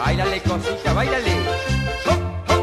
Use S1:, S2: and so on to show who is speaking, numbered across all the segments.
S1: Báilale, cosita, báilale. ¡Hop, hop!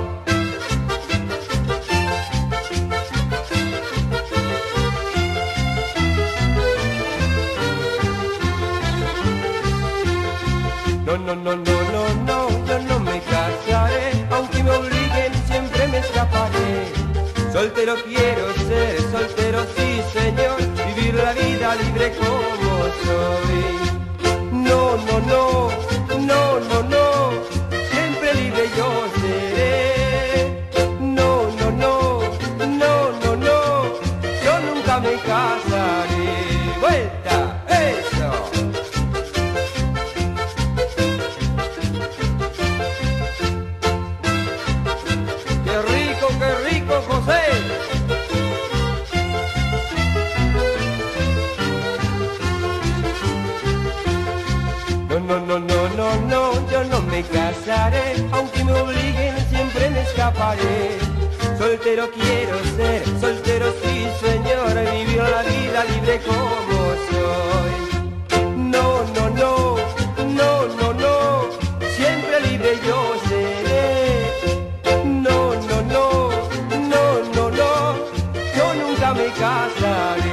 S1: No, no, no, no, no, no, yo no me casaré, aunque me obliguen siempre me escaparé. Soltero quiero ser, soltero sí señor, vivir la vida libre como soy. No, no, no, no, no, no, siempre libre yo seré. No, no, no, no, no, no, yo nunca me casaré. ¡Vuelta! ¡Eso! ¡Qué rico, José! No, no, no, no, no, no, yo no me casaré, aunque me obliguen siempre me escaparé. Soltero quiero ser, soltero sí señor, vivir la vida libre como soy. No, no, no, no, no, no, siempre libre yo seré. No, no, no, no, no, no, yo nunca me casaré.